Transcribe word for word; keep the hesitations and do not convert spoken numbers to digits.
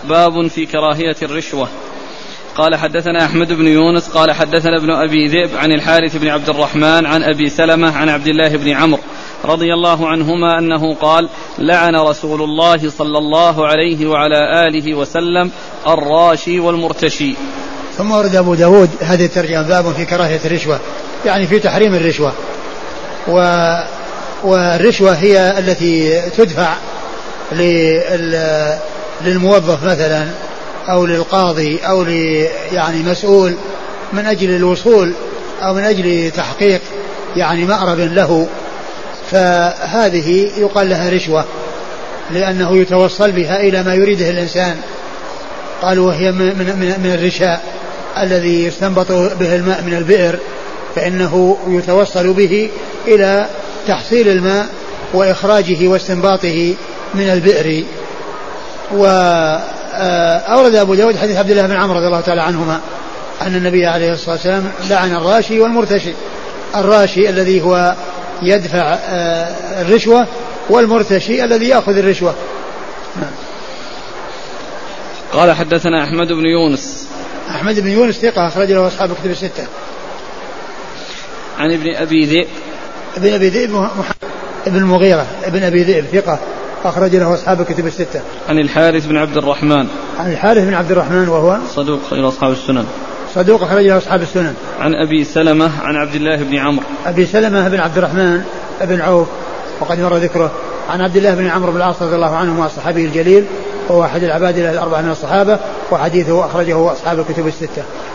باب في كراهية الرشوة. قال حدثنا أحمد بن يونس قال حدثنا ابن أبي ذئب عن الحارث بن عبد الرحمن عن أبي سلمة عن عبد الله بن عمرو رضي الله عنهما أنه قال: لعن رسول الله صلى الله عليه وعلى آله وسلم الراشي والمرتشي. ثم ورد أبو داود هذه الترجمة: باب في كراهية الرشوة، يعني في تحريم الرشوة. و والرشوة هي التي تدفع للموظف مثلا أو للقاضي أو يعني مسؤول من أجل الوصول أو من أجل تحقيق يعني مأرب له، فهذه يقال لها رشوة لأنه يتوصل بها إلى ما يريده الإنسان. قالوا وهي من, من, من الرشاء الذي يستنبط به الماء من البئر، فإنه يتوصل به إلى تحصيل الماء وإخراجه واستنباطه من البئر. وأورد أبو داود حديث عبد الله بن عمرو رضي الله تعالى عنهما أن النبي عليه الصلاة والسلام لعن الراشي والمرتشي. الراشي الذي هو يدفع الرشوة، والمرتشي الذي يأخذ الرشوة. قال حدثنا أحمد بن يونس. أحمد بن يونس ثقة أخرج له أصحاب الكتب الستة. عن ابن أبي ذئب. ابن أبي ذئب ابن المغيرة ابن أبي ذئب ثقة أخرج له أصحاب الكتب الستة. عن الحارث بن عبد الرحمن. عن الحارث بن عبد الرحمن وهو صدوق خير أصحاب السنن. صدوق أخرج له أصحاب السنن. عن أبي سلمة عن عبد الله بن عمرو. أبي سلمة بن عبد الرحمن بن عوف وقد مر ذكره. عن عبد الله بن عمرو بن العاص رضي الله عنه الصحابي الجليل، وهو أحد العباد الأربعة من الصحابة، وحديثه أخرجه أصحاب الكتب الستة.